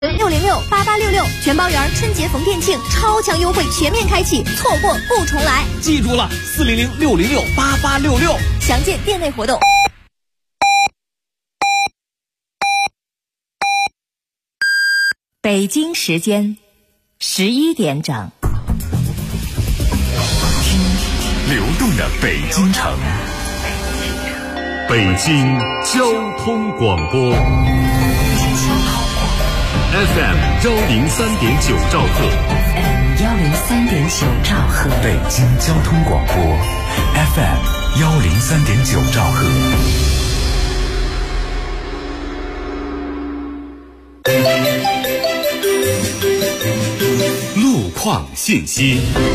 6068866全包圆春节逢店庆超强优惠全面开启，错过不重来。 记住了，400-606-8866， 详见店内活动。 北京时间11点整， 听流动的北京城，北京交通广播 FM 103.9兆赫 103.9兆赫， 北京交通广播 FM 103.9兆赫。路况信息，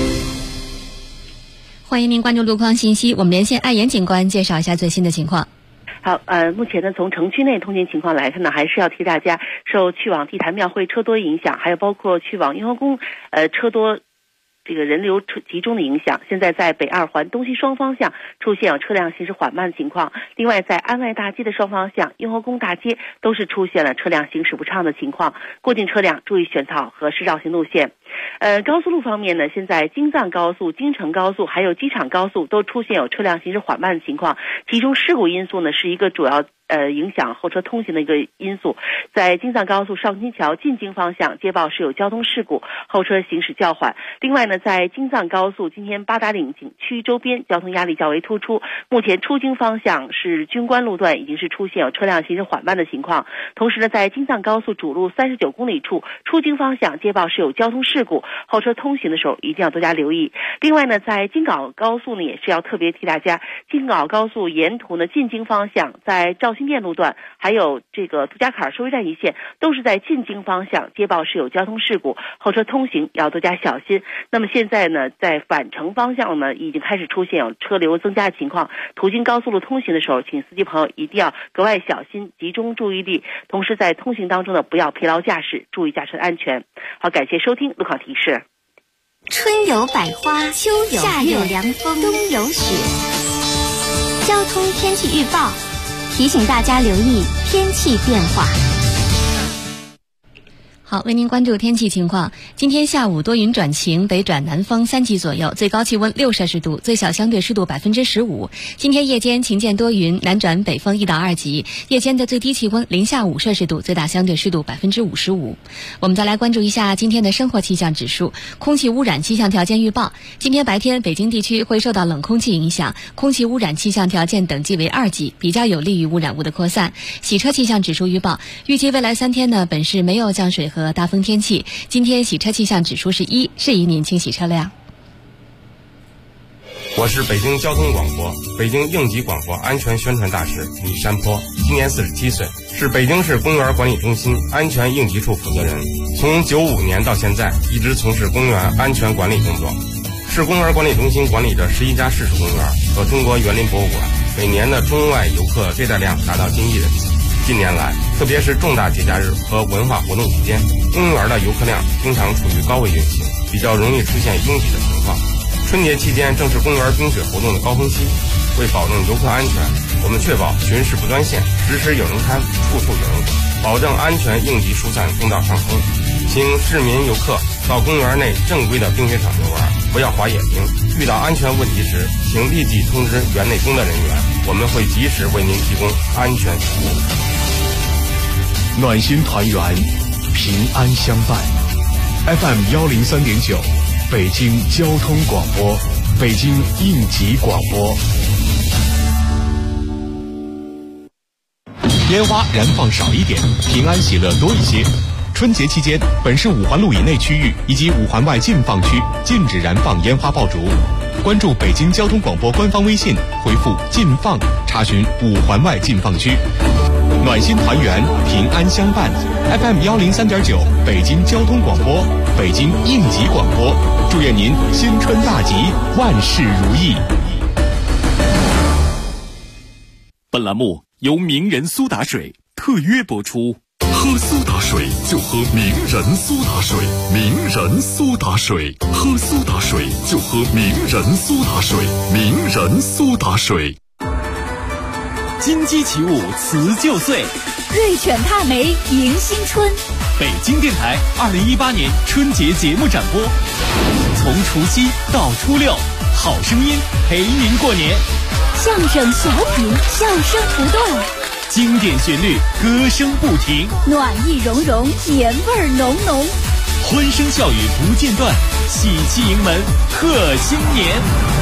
欢迎您关注路况信息。我们连线爱妍警官介绍一下最新的情况。 好，目前呢，从城区内通勤情况来看呢，还是要提大家受去往地坛庙会车多影响，还有包括去往雍和宫车多。这个人流集中的影响，现在在北二环东西双方向出现有车辆行驶缓慢的情况。另外，在安外大街的双方向、雍和宫大街都是出现了车辆行驶不畅的情况。过境车辆注意选择合适绕行路线。高速路方面呢，现在京藏高速、京承高速还有机场高速都出现有车辆行驶缓慢的情况。其中事故因素呢是一个主要影响后车通行的一个因素。在京藏高速上京桥进京方向接报是有交通事故，后车行驶较缓。另外呢，在京藏高速今天八达岭景区周边交通压力较为突出，目前出京方向是军官路段已经是出现有车辆行驶缓慢的情况。同时呢，在京藏高速主路39公里处出京方向接报是有交通事故，后车通行的时候一定要多加留意。另外呢，在京港高速呢也是要特别提大家，京港高速沿途呢进京方向在赵新店路段还有这个杜家坎收费站一线都是在进京方向接报是有交通事故，后车通行要多加小心。那么现在呢，在返程方向呢已经开始出现有车流增加的情况，途经高速路通行的时候，请司机朋友一定要格外小心，集中注意力，同时在通行当中呢不要疲劳驾驶，注意驾车安全。好，感谢收听路况提示。 春有百花，秋有夏有凉风，冬有雪。交通天气预报提醒大家留意天气变化。 好，为您关注天气情况。今天下午多云转晴，北转南风3级左右，最高气温6摄氏度，最小相对湿度15%。今天夜间晴间多云，南转北风1到2级，夜间的最低气温零下5摄氏度，最大相对湿度55%。我们再来关注一下今天的生活气象指数。空气污染气象条件预报，今天白天北京地区会受到冷空气影响，空气污染气象条件等级为2级，比较有利于污染物的扩散。洗车气象指数预报，预计未来3天呢，本市没有降水和大风天气。今天洗车气象指数是1，适宜您清洗车辆。 我是北京交通广播、北京应急广播安全宣传大使李山坡，今年47岁，是北京市公园管理中心安全应急处负责人。从95年到现在，一直从事公园安全管理工作。市公园管理中心管理着11家市属公园和中国园林博物馆，每年的中外游客接待量达到近1亿人次。近年来，特别是重大节假日和文化活动期间，公园的游客量经常处于高位运行，比较容易出现拥挤的情况。春节期间正是公园冰雪活动的高峰期，为保证游客安全，我们确保巡视不断线，时时有人看，处处有人管，保证安全应急疏散通道畅通。请市民游客到公园内正规的冰雪场游玩，不要滑野冰。遇到安全问题时，请立即通知园内工作人员，我们会及时为您提供安全服务。 暖心团圆，平安相伴。FM 103.9，北京交通广播，北京应急广播。烟花燃放少一点，平安喜乐多一些。春节期间，本市5环路以内区域以及5环外禁放区禁止燃放烟花爆竹。关注北京交通广播官方微信，回复“禁放”查询5环外禁放区。暖心团圆，平安相伴。FM 103.9，北京交通广播，北京应急广播。祝愿您新春大吉，万事如意。 本栏目由名人苏打水特约播出。 喝苏打水就喝名人苏打水，名人苏打水，喝苏打水就喝名人苏打水，名人苏打水。 金鸡起舞辞旧岁， 瑞犬踏梅迎新春。 北京电台2018年春节节目展播，从除夕到初六，好声音陪您过年。 相声小品，笑声不断， 经典旋律，歌声不停， 暖意融融，年味浓浓， 欢声笑语不间断，喜气迎门贺新年。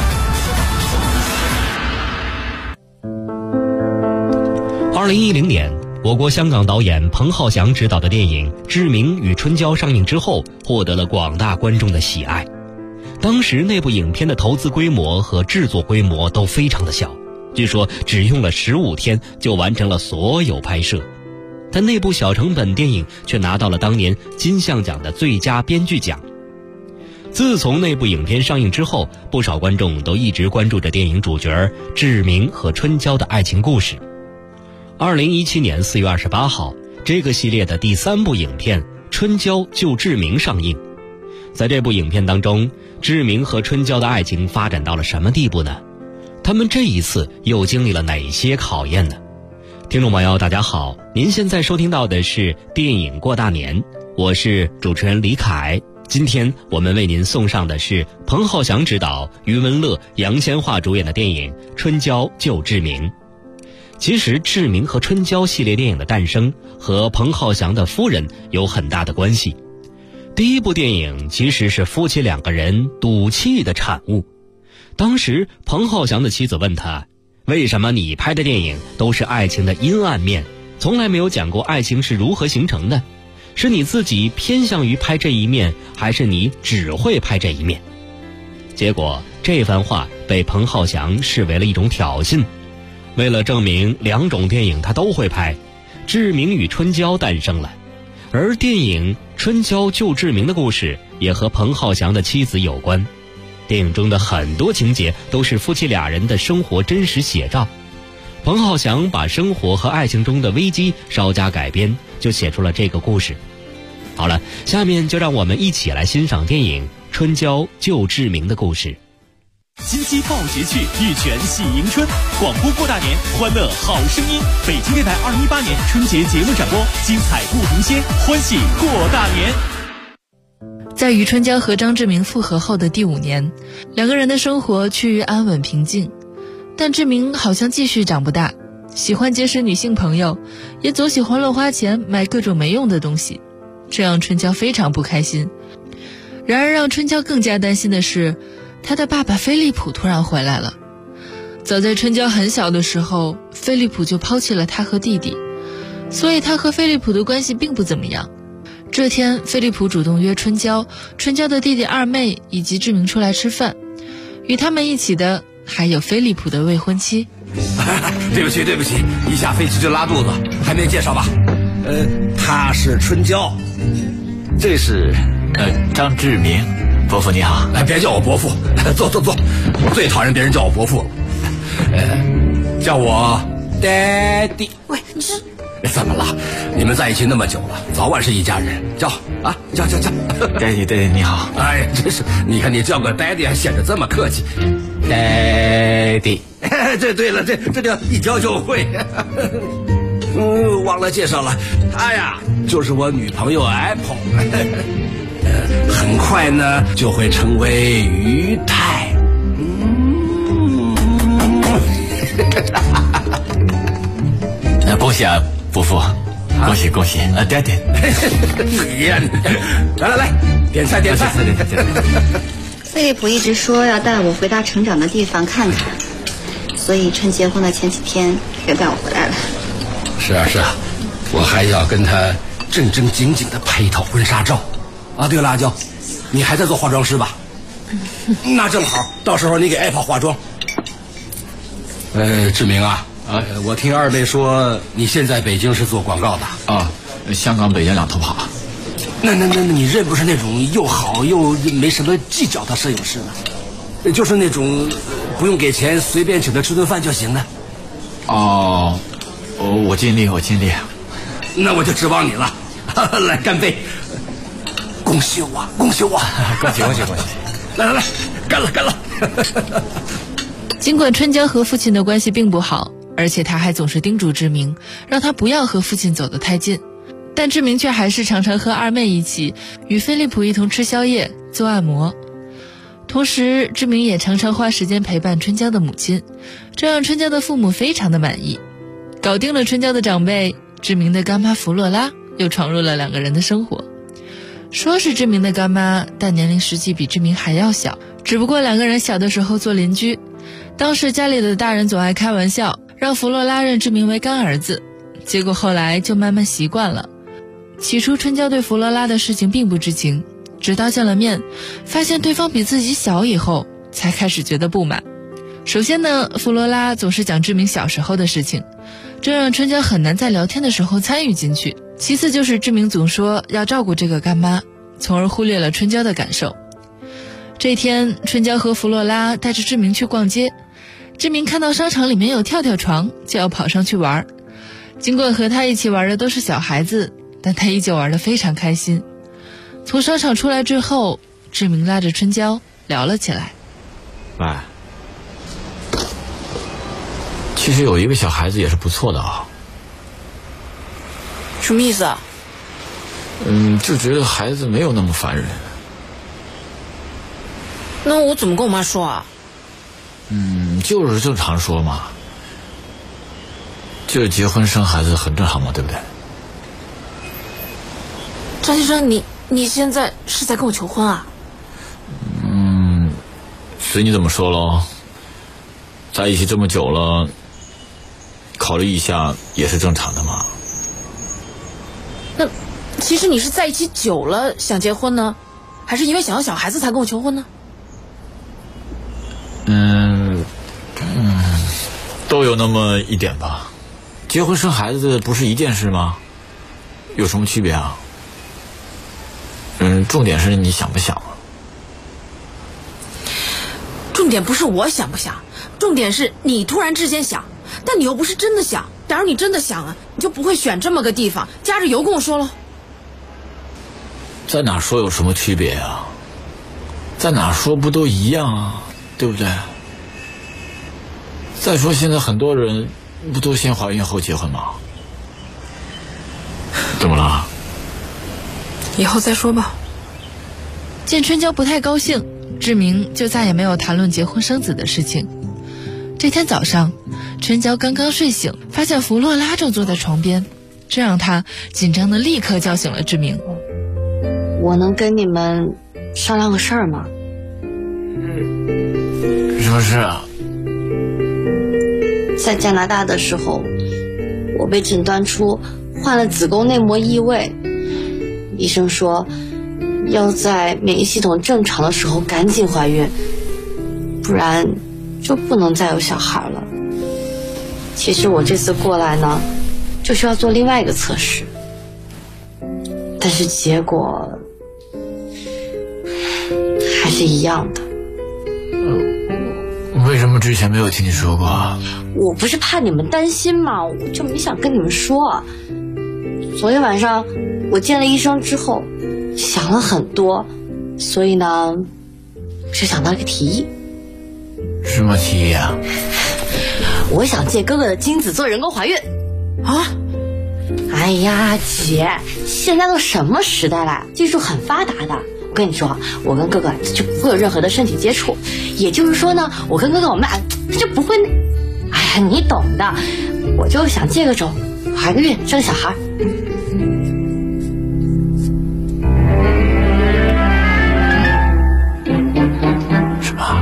2010年，我国香港导演彭浩翔执导的电影《志明与春娇》上映之后，获得了广大观众的喜爱。当时那部影片的投资规模和制作规模都非常的小，据说只用了15天就完成了所有拍摄。但那部小成本电影却拿到了当年金像奖的最佳编剧奖。自从那部影片上映之后，不少观众都一直关注着电影主角志明和春娇的爱情故事。2017年4月28号，这个系列的第3部影片《春娇救志明》上映。在这部影片当中，志明和春娇的爱情发展到了什么地步呢？他们这一次又经历了哪些考验呢？听众朋友大家好，您现在收听到的是电影过大年，我是主持人李凯。今天我们为您送上的是彭浩翔执导、余文乐、杨千嬅主演的电影《春娇救志明》。其实志明和春娇系列电影的诞生和彭浩翔的夫人有很大的关系。第一部电影其实是夫妻2个人赌气的产物。当时彭浩翔的妻子问他，为什么你拍的电影都是爱情的阴暗面，从来没有讲过爱情是如何形成的？是你自己偏向于拍这一面，还是你只会拍这一面？结果这番话被彭浩翔视为了一种挑衅。为了证明2种电影他都会拍，《志明与春娇》诞生了。而电影《春娇救志明》的故事也和彭浩翔的妻子有关。电影中的很多情节都是夫妻2人的生活真实写照。彭浩翔把生活和爱情中的危机稍加改编，就写出了这个故事。好了，下面就让我们一起来欣赏电影《春娇救志明》的故事。 金鸡报捷去，玉泉喜迎春，广播过大年，欢乐好声音。北京电台2018年春节节目展播，精彩不停歇，欢喜过大年。 在与春娇和张志明复合后的第5年，2个人的生活趋于安稳平静，但志明好像继续长不大，喜欢结识女性朋友，也总喜欢乱花钱买各种没用的东西，这让春娇非常不开心。然而让春娇更加担心的是，他的爸爸飞利浦突然回来了。早在春娇很小的时候，飞利浦就抛弃了他和弟弟，所以他和飞利浦的关系并不怎么样。这天，飞利浦主动约春娇的弟弟二妹以及志明出来吃饭，与他们一起的还有飞利浦的未婚妻。 对不起，一下飞机就拉肚子，还没介绍吧？他是春娇，这是张志明。伯父你好。 别叫我伯父，坐，我最讨厌别人叫我伯父了。叫我 Daddy。 喂，你这怎么了？你们在一起那么久了，早晚是一家人。叫。 Daddy 你好。 哎，真是，你看你叫个 Daddy 还显得这么客气。Daddy。这对了，这叫一教就会。忘了介绍了，她呀就是我女朋友 Apple。很快呢就会成为于太。 恭喜啊，伯父，恭喜，Daddy。 你呀，来，点菜。 飞利浦一直说要带我回他成长的地方看看，所以趁结婚的前几天也带我回来了。 是啊，我还要跟他正正经经的拍一套婚纱照。对了，阿娇，你还在做化妆师吧？那正好，到时候你给Apple化妆。志明啊，我听二妹说你现在北京是做广告的香港、北京2头跑。 那你认不是那种又好又没什么计较的摄影师呢？就是那种不用给钱随便请他吃顿饭就行的。 我尽力。 那我就指望你了。来，干杯！恭喜我！ 恭喜！ 来，干了！ 尽管春娇和父亲的关系并不好， 而且他还总是叮嘱志明，让他不要和父亲走得太近。但志明却还是常常和二妹一起与飞利浦一同吃宵夜、做按摩。同时，志明也常常花时间陪伴春娇的母亲，这让春娇的父母非常的满意。搞定了春娇的长辈，志明的干妈弗洛拉又闯入了两个人的生活。说是志明的干妈，但年龄实际比志明还要小，只不过两个人小的时候做邻居。当时家里的大人总爱开玩笑，让弗洛拉认志明为干儿子，结果后来就慢慢习惯了。起初春娇对弗洛拉的事情并不知情，直到见了面，发现对方比自己小以后，才开始觉得不满。首先呢，弗洛拉总是讲志明小时候的事情，这让春娇很难在聊天的时候参与进去。其次就是志明总说要照顾这个干妈，从而忽略了春娇的感受。这天，春娇和弗洛拉带着志明去逛街，志明看到商场里面有跳跳床，就要跑上去玩。尽管和他一起玩的都是小孩子，但他依旧玩得非常开心。从商场出来之后，志明拉着春娇聊了起来。 喂，其实有一个小孩子也是不错的啊。 什么意思啊？ 就觉得孩子没有那么烦人。 那我怎么跟我妈说啊？ 就是正常说嘛，就是结婚生孩子很正常嘛，对不对？ 张先生，你现在是在跟我求婚啊？ 随你怎么说咯，在一起这么久了，考虑一下也是正常的嘛。 那其实你是在一起久了想结婚呢，还是因为想要小孩子才跟我求婚呢？ 都有那么一点吧。结婚生孩子不是一件事吗？有什么区别啊？重点是你想不想啊？ 重点不是我想不想，重点是你突然之间想，但你又不是真的想。假如你真的想啊，你就不会选这么个地方，加着油跟我说了。 在哪说有什么区别啊？在哪说不都一样啊，对不对？再说现在很多人不都先怀孕后结婚吗？怎么了？ 以后再说吧。 见春娇不太高兴，志明就再也没有谈论结婚生子的事情。这天早上，春娇刚刚睡醒，发现弗洛拉正坐在床边，这让她紧张的立刻叫醒了志明。 我能跟你们商量个事儿吗？ 什么事啊？ 在加拿大的时候，我被诊断出患了子宫内膜异位，医生说要在免疫系统正常的时候赶紧怀孕，不然就不能再有小孩了。其实我这次过来呢，就需要做另外一个测试，但是结果还是一样的。 为什么之前没有听你说过啊？ 我不是怕你们担心嘛，我就没想跟你们说。昨天晚上我见了医生之后，想了很多，所以呢，就想到一个提议。 什么提议啊？ 我想借哥哥的精子做人工怀孕。 啊？ 哎呀，姐，现在都什么时代了，技术很发达的。我跟你说，我跟哥哥就不会有任何的身体接触，也就是说呢，我跟哥哥我们俩就不会哎呀，你懂的。我就想借个种，怀个孕，生个小孩。 什么？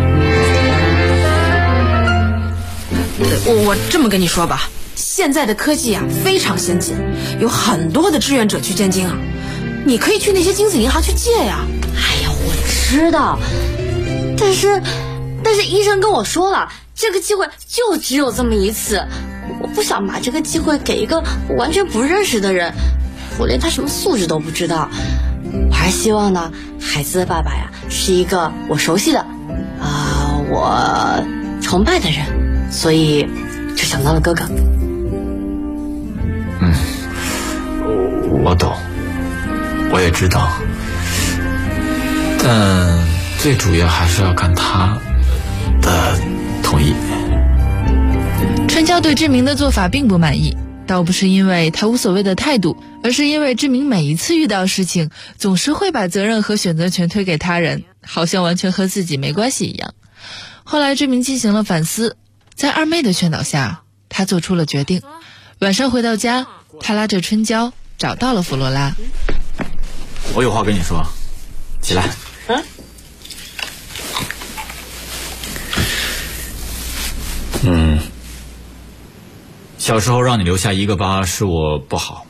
我这么跟你说吧，现在的科技啊非常先进，有很多的志愿者去捐精啊，你可以去那些精子银行去借呀。 哎呀，我知道，但是医生跟我说了，这个机会就只有这么一次，我不想把这个机会给一个我完全不认识的人，我连他什么素质都不知道。我还希望呢，孩子的爸爸呀是一个我熟悉的，我崇拜的人，所以就想到了哥哥。 我懂，我也知道，但最主要还是要看他的同意。 春娇对志明的做法并不满意，倒不是因为他无所谓的态度，而是因为志明每一次遇到事情总是会把责任和选择权推给他人，好像完全和自己没关系一样。后来志明进行了反思，在二妹的劝导下，他做出了决定。晚上回到家，他拉着春娇找到了弗罗拉。 我有话跟你说，起来。小时候让你留下一个疤是我不好，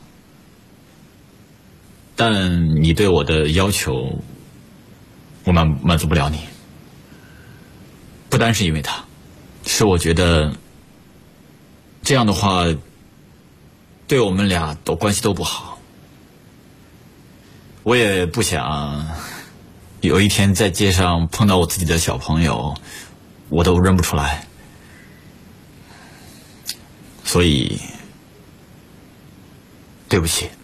但你对我的要求，我满足不了你。不单是因为他，是我觉得这样的话对我们俩关系都不好。我也不想有一天在街上碰到我自己的小朋友，我都认不出来。所以对不起，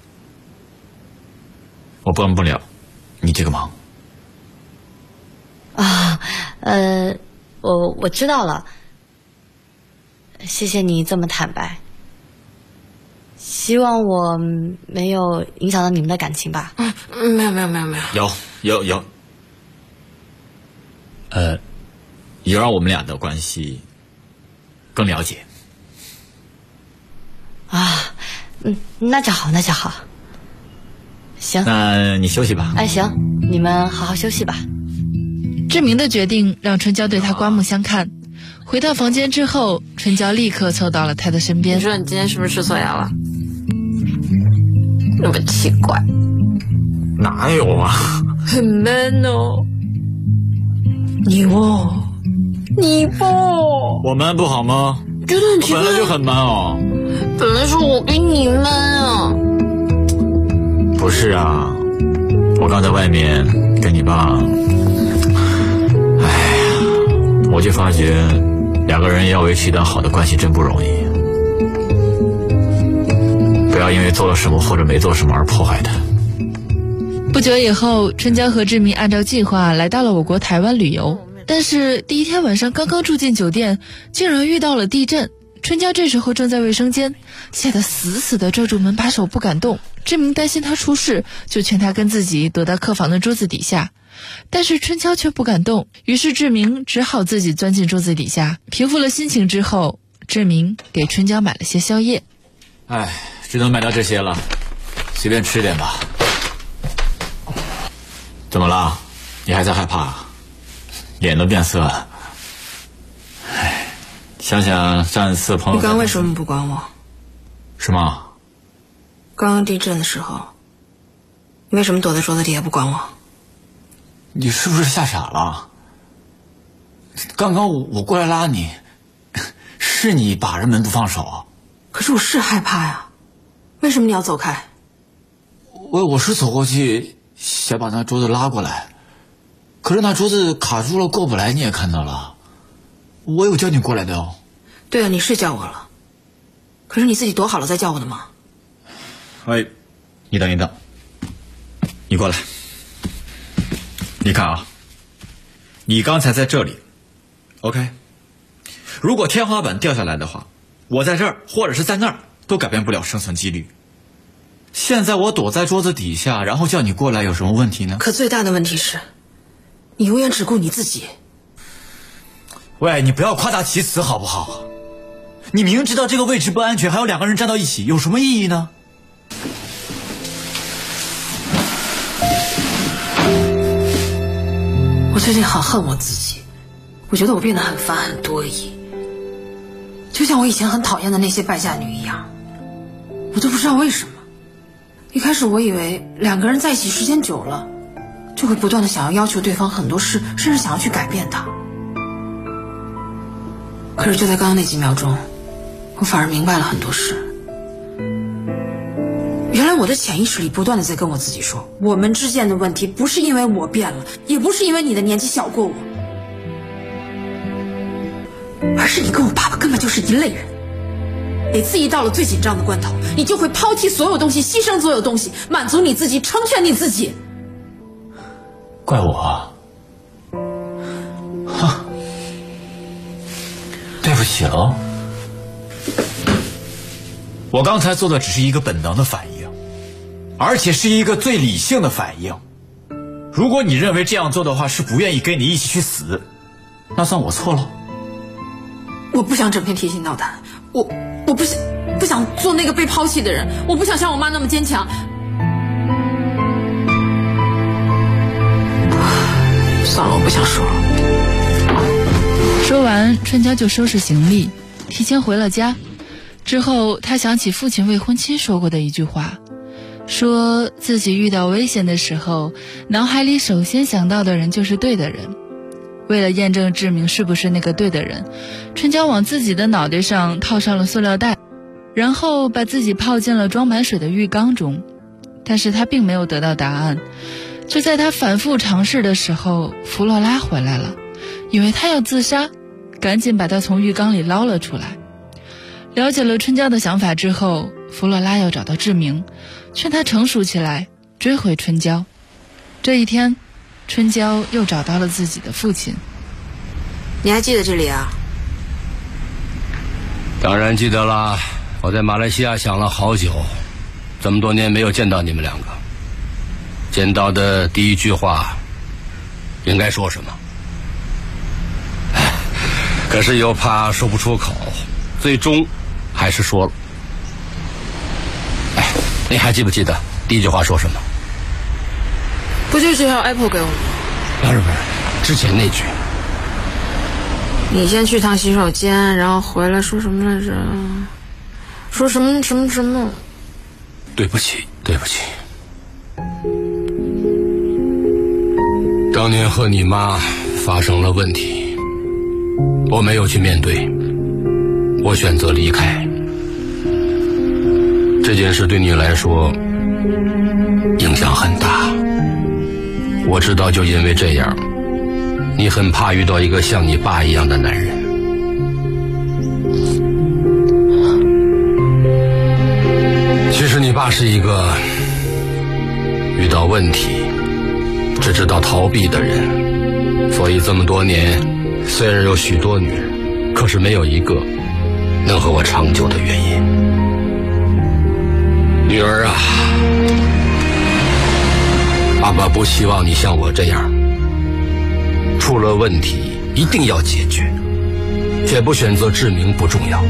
我帮不了你这个忙。 我知道了，谢谢你这么坦白。希望我没有影响到你们的感情吧？ 没有。 有，也让我们俩的关系更了解。 那就好。行， 那你休息吧。 行，你们好好休息吧。 志明的决定让春娇对他刮目相看。回到房间之后，春娇立刻凑到了他的身边。 你说你今天是不是吃错药了？那么奇怪。 哪有啊？ 很 man 哦。你不。 我 man 不好吗？ 觉得很奇怪。 我本来就很 man 哦。 本来是我比你 man 啊。 不是啊，我刚在外面跟你爸，我就发觉两个人要维持一段好的关系真不容易。不要因为做了什么或者没做什么而破坏它。 不久以后，春娇和志明按照计划来到了我国台湾旅游，但是第一天晚上刚刚住进酒店，竟然遇到了地震。春娇这时候正在卫生间，吓得死死地拽住门把手不敢动。志明担心他出事，就劝他跟自己躲到客房的桌子底下，但是春娇却不敢动，于是志明只好自己钻进桌子底下。平复了心情之后，志明给春娇买了些宵夜。 只能买到这些了，随便吃点吧。怎么了？你还在害怕？脸都变色了。想想上一次朋友， 你刚刚为什么不管我？ 什么？ 刚刚地震的时候，你为什么躲在桌子底下不管我？ 你是不是吓傻了？刚刚我过来拉你，是你把人门不放手。 可是我是害怕呀，为什么你要走开？ 我是走过去想把那桌子拉过来，可是那桌子卡住了，过不来，你也看到了。我有叫你过来的哦。 对啊，你是叫我了，可是你自己躲好了再叫我的吗？ 你等一等，你过来。你看啊，你刚才在这里 ，OK？ 如果天花板掉下来的话，我在这儿或者是在那儿都改变不了生存几率。现在我躲在桌子底下，然后叫你过来，有什么问题呢？ 可最大的问题是，你永远只顾你自己。 喂，你不要夸大其词好不好？你明知道这个位置不安全，还有两个人站到一起，有什么意义呢？ 我最近很恨我自己，我觉得我变得很烦很多疑，就像我以前很讨厌的那些败家女一样。我都不知道为什么，一开始我以为两个人在一起时间久了，就会不断的想要求对方很多事，甚至想要去改变他。可是就在刚刚那几秒钟，我反而明白了很多事。原来我的潜意识里不断的在跟我自己说，我们之间的问题不是因为我变了，也不是因为你的年纪小过我，而是你跟我爸爸根本就是一类人。每次一到了最紧张的关头，你就会抛弃所有东西，牺牲所有东西，满足你自己，成全你自己。 怪我？哼，对不起喽。 我刚才做的只是一个本能的反应，而且是一个最理性的反应。如果你认为这样做的话是不愿意跟你一起去死，那算我错了。 我不想整天提心吊胆，我不想做那个被抛弃的人，我不想像我妈那么坚强。算了，我不想说了。 说完，春娇就收拾行李，提前回了家。之后，她想起父亲未婚妻说过的一句话，说自己遇到危险的时候，脑海里首先想到的人就是对的人。为了验证志明是不是那个对的人，春娇往自己的脑袋上套上了塑料袋，然后把自己泡进了装满水的浴缸中。但是她并没有得到答案。就在她反复尝试的时候，弗洛拉回来了，以为她要自杀，赶紧把她从浴缸里捞了出来。了解了春娇的想法之后，弗洛拉要找到志明，劝他成熟起来，追回春娇。这一天，春娇又找到了自己的父亲。 你还记得这里啊？ 当然记得啦，我在马来西亚想了好久，这么多年没有见到你们两个，见到的第一句话应该说什么？可是又怕说不出口，最终还是说了。你还记不记得第一句话说什么？ 不就是要 Apple 给我吗？ 不是，之前那句。 你先去趟洗手间，然后回来说什么来着？说什么？ 对不起。当年和你妈发生了问题，我没有去面对，我选择离开。这件事对你来说影响很大，我知道，就因为这样，你很怕遇到一个像你爸一样的男人。其实你爸是一个遇到问题只知道逃避的人，所以这么多年，虽然有许多女人，可是没有一个能和我长久的原因。女儿啊，爸爸不希望你像我这样，出了问题一定要解决，却不选择志明不重要，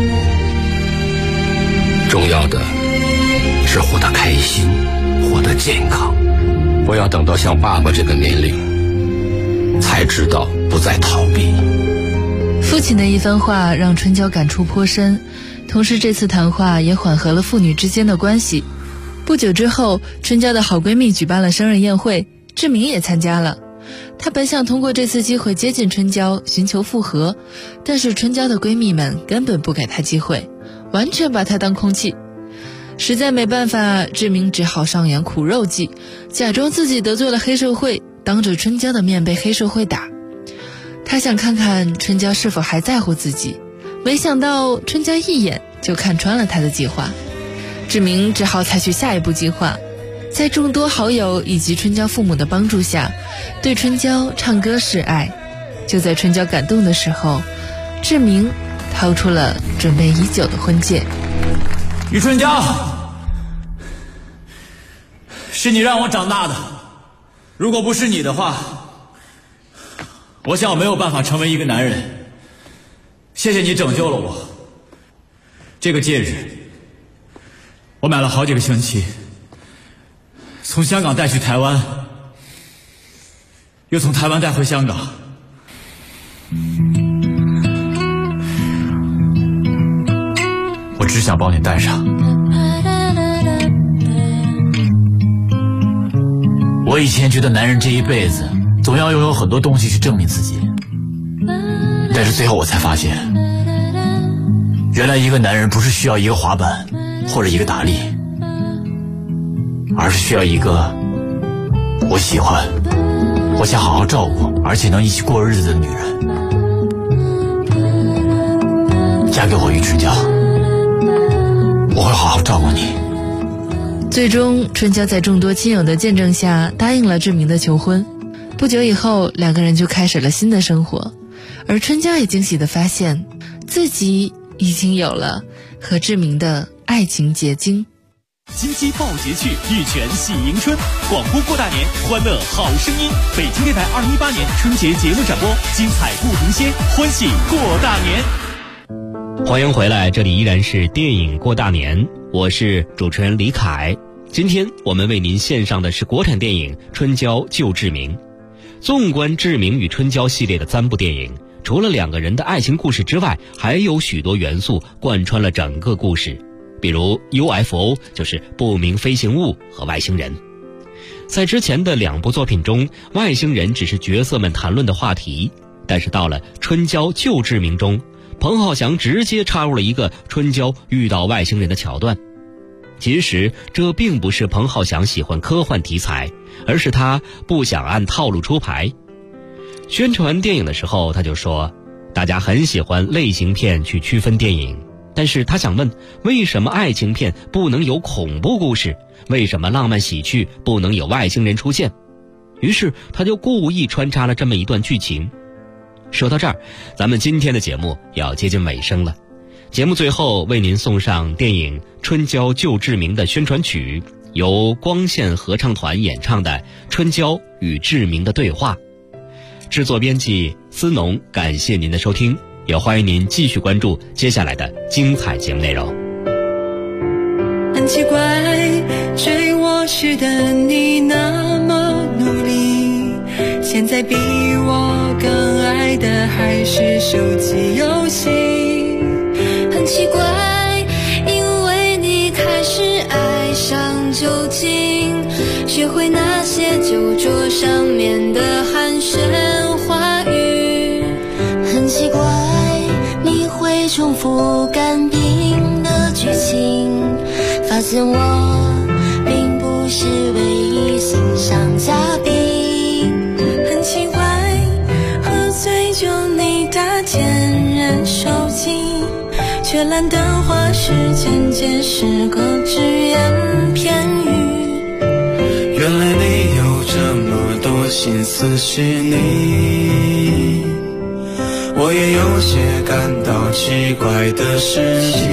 重要的是活得开心，活得健康。我要等到像爸爸这个年龄，才知道不再逃避。 父亲的一番话让春娇感触颇深，同时这次谈话也缓和了父女之间的关系。不久之后，春娇的好闺蜜举办了生日宴会，志明也参加了。她本想通过这次机会接近春娇，寻求复合，但是春娇的闺蜜们根本不给她机会，完全把她当空气。实在没办法，志明只好上演苦肉计，假装自己得罪了黑社会，当着春娇的面被黑社会打。他想看看春娇是否还在乎自己，没想到春娇一眼就看穿了他的计划。志明只好采取下一步计划，在众多好友以及春娇父母的帮助下，对春娇唱歌示爱。就在春娇感动的时候，志明掏出了准备已久的婚戒。 于春娇，是你让我长大的，如果不是你的话，我想我没有办法成为一个男人。谢谢你拯救了我。这个戒指我买了好几个星期，从香港带去台湾，又从台湾带回香港。我只想帮你戴上。我以前觉得男人这一辈子总要拥有很多东西去证明自己，但是最后我才发现，原来一个男人不是需要一个滑板或者一个打力，而是需要一个我喜欢，我想好好照顾，而且能一起过日子的女人。嫁给我，于春娇，我会好好照顾你。 最终，春娇在众多亲友的见证下答应了志明的求婚。不久以后，两个人就开始了新的生活，而春娇也惊喜地发现，自己已经有了和志明的爱情结晶。 金鸡报捷趣，玉泉喜迎春，广播过大年，欢乐好声音。北京电台2018年春节节目展播，精彩不停歇，欢喜过大年。 欢迎回来，这里依然是电影过大年，我是主持人李凯。今天我们为您献上的是国产电影《春娇救志明》。纵观志明与春娇系列的3部电影，除了2个人的爱情故事之外，还有许多元素贯穿了整个故事，比如 UFO 就是不明飞行物和外星人。在之前的2部作品中，外星人只是角色们谈论的话题，但是到了春娇救志明中，彭浩翔直接插入了一个春娇遇到外星人的桥段。其实这并不是彭浩翔喜欢科幻题材，而是他不想按套路出牌。宣传电影的时候他就说，大家很喜欢类型片去区分电影，但是他想问，为什么爱情片不能有恐怖故事？为什么浪漫喜剧不能有外星人出现？于是他就故意穿插了这么一段剧情。说到这儿，咱们今天的节目要接近尾声了。节目最后为您送上电影《春娇救志明》的宣传曲，由光线合唱团演唱的《春娇与志明的对话》。制作编辑思农，感谢您的收听，也欢迎您继续关注接下来的精彩节目内容。 很奇怪，追我时的你那么努力，现在比我更爱的还是手机游戏。很奇怪，因为你开始爱上酒精，学会那些酒桌上面的寒暄话语。很奇怪，你会重复干冰的剧情，发现我并不是唯一欣赏嘉宾。很奇怪，喝醉酒你打天然手机，却懒得花时间解释个只言片语。 原来你有这么多心思细腻，我也有些感到奇怪的事情。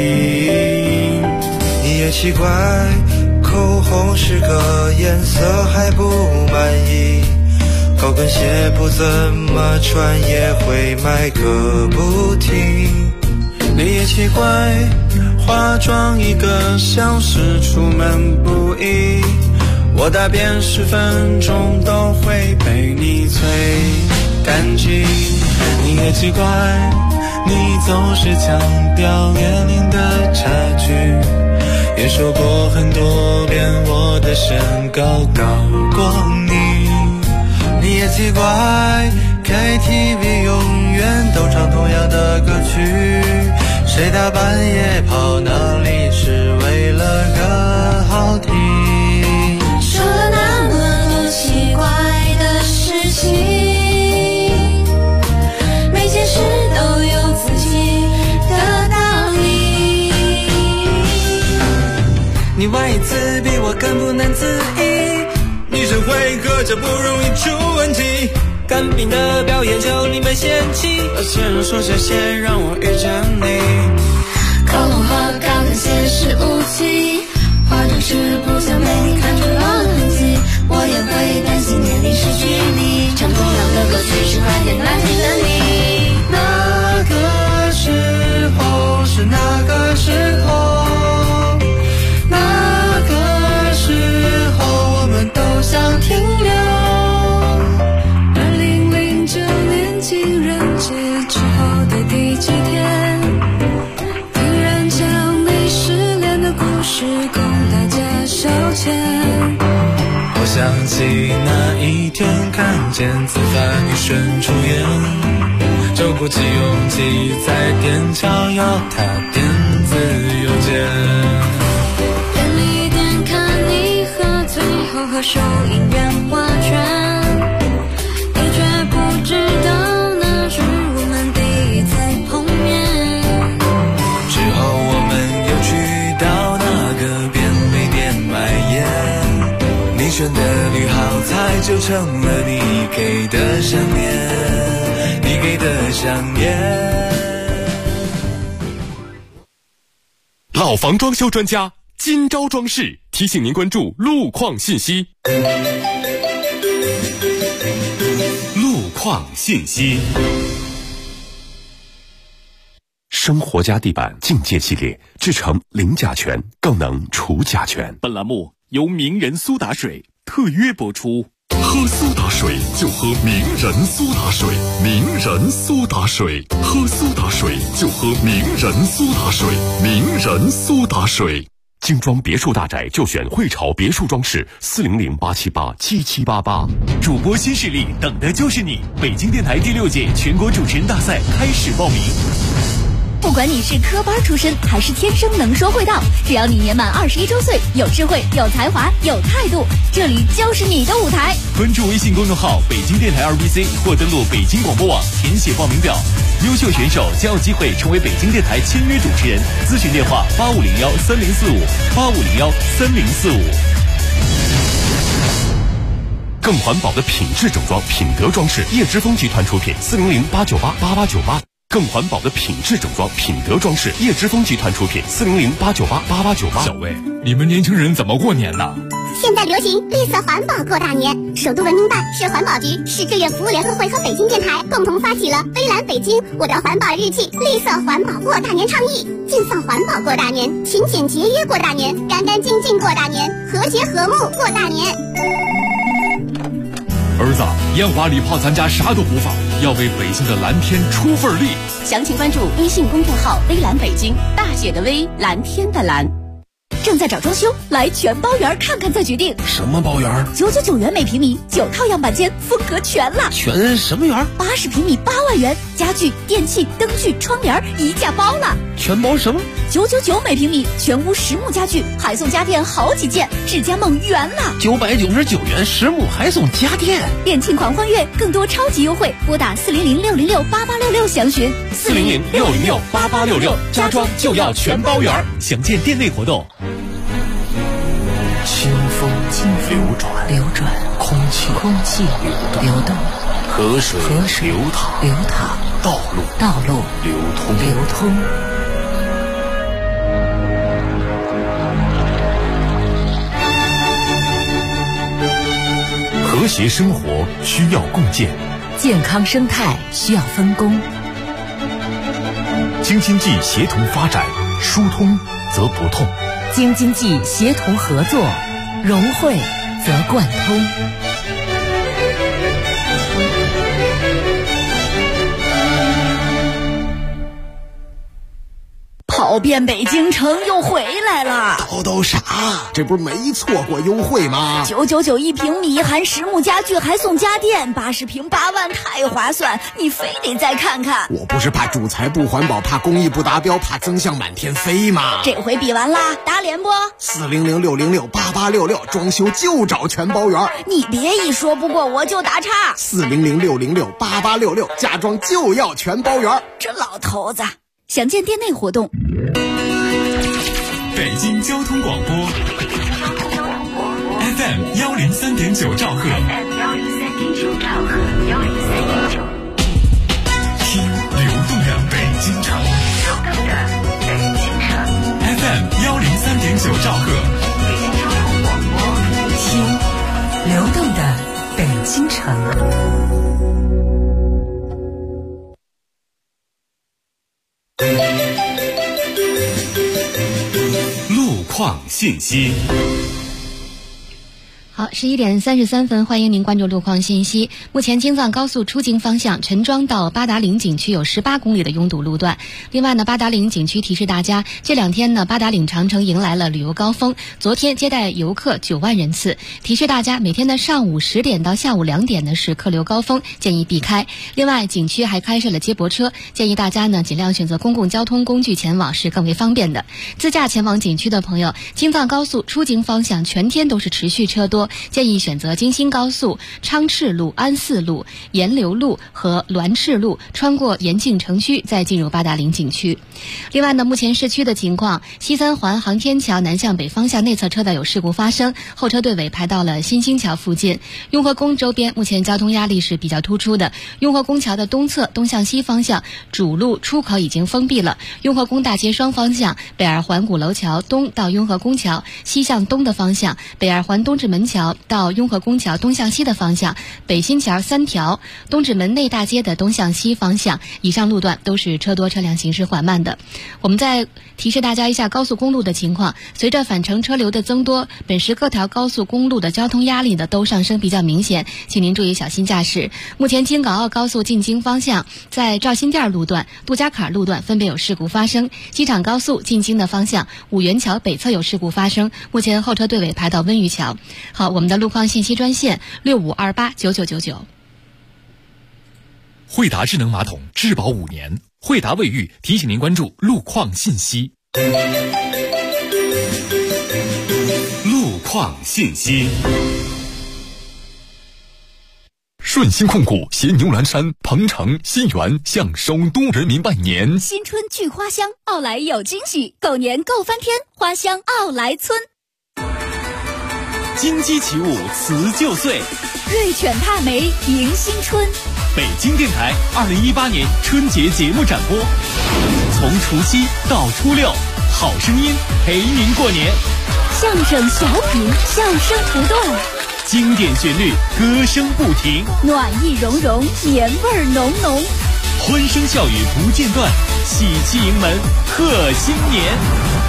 你也奇怪，口红是个颜色还不满意，高跟鞋不怎么穿也会买个不停。你也奇怪，化妆1个小时出门不易，我大便10分钟都会被你催干净。你也奇怪，你总是强调年龄的差距，也说过很多遍我的身高高过你。你也奇怪， KTV 永远都唱同样的歌曲，谁大半夜跑那里是为了个好听。 说了那么多奇怪的事情，每件事都有自己的道理。 你万一次比我更不能自已，女生会喝酒不容易出问题，干冰的表演就你们嫌弃，而且人说谢谢让我遇见你。 口红和高跟鞋是武器，化妆时不想被你看出了痕迹，我也会担心年龄失去你，唱同样的歌曲是快点来听的你。 那个时候是那个时候， 那个时候我们都想停留。2009年情人节之后的第几天，突然将你失恋的故事供大家消遣。 我想起那一天看见自发女神出演，就鼓起勇气在电桥要她电子邮件。 便利店看你喝醉后和收银员划拳，你却不知道那是我们第一次碰面。 之后我们又去到那个便利店买烟，你选的绿好菜就成了你给的项链，你给的项链。 老房装修专家金招装饰提醒您关注路况信息。路况信息。生活家地板境界系列制成零甲醛，更能除甲醛。 本栏目由名人苏打水特约播出。 喝苏打水就喝名人苏打水，名人苏打水，喝苏打水就喝名人苏打水，名人苏打水。精装别墅大宅就选汇潮别墅装饰，400-878-7788。 主播新势力，等的就是你！北京电台第6届全国主持人大赛开始报名。 不管你是科班出身还是天生能说会道，只要你年满21周岁，有智慧、有才华、有态度，这里就是你的舞台。 关注微信公众号北京电台2BC 或登录北京广播网填写报名表，优秀选手将有机会成为北京电台签约主持人。咨询电话8501-3045，8501-3045。 更环保的品质整装，品德装饰，叶之峰集团出品，400-898-8898。更环保的品质整装，品德装饰，叶之峰集团出品，400-898-8898。 小魏，你们年轻人怎么过年呢？ 现在流行绿色环保过大年，首都文明办、市环保局、市志愿服务联合会和北京电台共同发起了微蓝北京我的环保日记绿色环保过大年倡议，尽放环保过大年，勤俭节约过大年，干干净净过大年，和谐和睦过大年。 儿子，烟花礼炮咱家啥都不放，要为北京的蓝天出份力。 详情关注微信公众号微蓝北京，大写的微，蓝天的蓝。正在找装修，来全包园看看再决定。 什么包园 ？999元每平米，9套样板间，风格全了。 全什么园 ？80平米8万元，家具、电器、灯具、窗帘一价包了。 全包什么 ？999每平米，全屋实木家具，还送家电好几件，智家梦圆了。 999元实木还送家电， 店庆狂欢月，更多超级优惠，拨打400-606-8866详询。 400-606-8866，家装就要全包园，详见店内活动。 清风流转，空气流动，河水流淌，道路流通。 和谐生活需要共建， 健康生态需要分工。 京津冀协同发展，疏通则不痛。 京津冀协同合作，融汇则贯通。 跑遍北京城又回来了。 都傻，这不是没错过优惠吗 ？999一平米，含实木家具还送家电，80平8万，太划算，你非得再看看。 我不是怕主材不环保，怕工艺不达标，怕增项满天飞吗？ 这回比完啦，打脸不？400-606-8866，装修就找全包园。你别一说不过我就打岔。 400-606-8866，家装就要全包园。 这老头子。详见店内活动。 北京交通广播 FM 103.9兆赫，听流动的北京城，FM 103.9兆赫， 听流动的北京城。 路况信息。 好，11点33分，欢迎您关注路况信息。目前京藏高速出京方向陈庄到八达岭景区有18公里的拥堵路段。另外呢，八达岭景区提示大家，这2天呢，八达岭长城迎来了旅游高峰，昨天接待游客9万人次。提示大家，每天的上午10点到下午2点呢是客流高峰，建议避开。另外，景区还开设了接驳车，建议大家呢尽量选择公共交通工具前往是更为方便的。自驾前往景区的朋友，京藏高速出京方向全天都是持续车多。 多，建议选择京新高速、昌赤路、安四路、沿流路和滦赤路，穿过延庆城区，再进入八达岭景区。另外呢，目前市区的情况，西三环航天桥南向北方向内侧车道有事故发生，后车队尾排到了新兴桥附近。雍和宫周边目前交通压力是比较突出的，雍和宫桥的东侧东向西方向主路出口已经封闭了，雍和宫大街双方向北二环鼓楼桥东到雍和宫桥西向东的方向，北二环东直门桥到雍和宫桥东向西的方向，北新桥3条，东直门内大街的东向西方向，以上路段都是车多车辆行驶缓慢的。我们再提示大家一下高速公路的情况，随着返程车流的增多，本市各条高速公路的交通压力呢都上升比较明显，请您注意小心驾驶。目前京港澳高速进京方向在赵新店路段、杜家坎路段分别有事故发生，机场高速进京的方向五元桥北侧有事故发生，目前后车队尾排到温榆桥。好，我们的路况信息专线65289999。 惠达智能马桶质保5年，惠达卫浴提醒您关注路况信息。 路况信息。顺鑫控股携牛栏山、鹏城、新源向首都人民拜年。 新春聚花香，奥莱有惊喜，狗年够翻天，花香奥莱村。 金鸡起舞辞旧岁， 瑞犬踏梅迎新春。 北京电台2018年春节节目展播，从除夕到初六，好声音陪您过年。 相声小品，笑声不断， 经典旋律，歌声不停， 暖意融融，年味浓浓， 欢声笑语不间断，喜气迎门贺新年。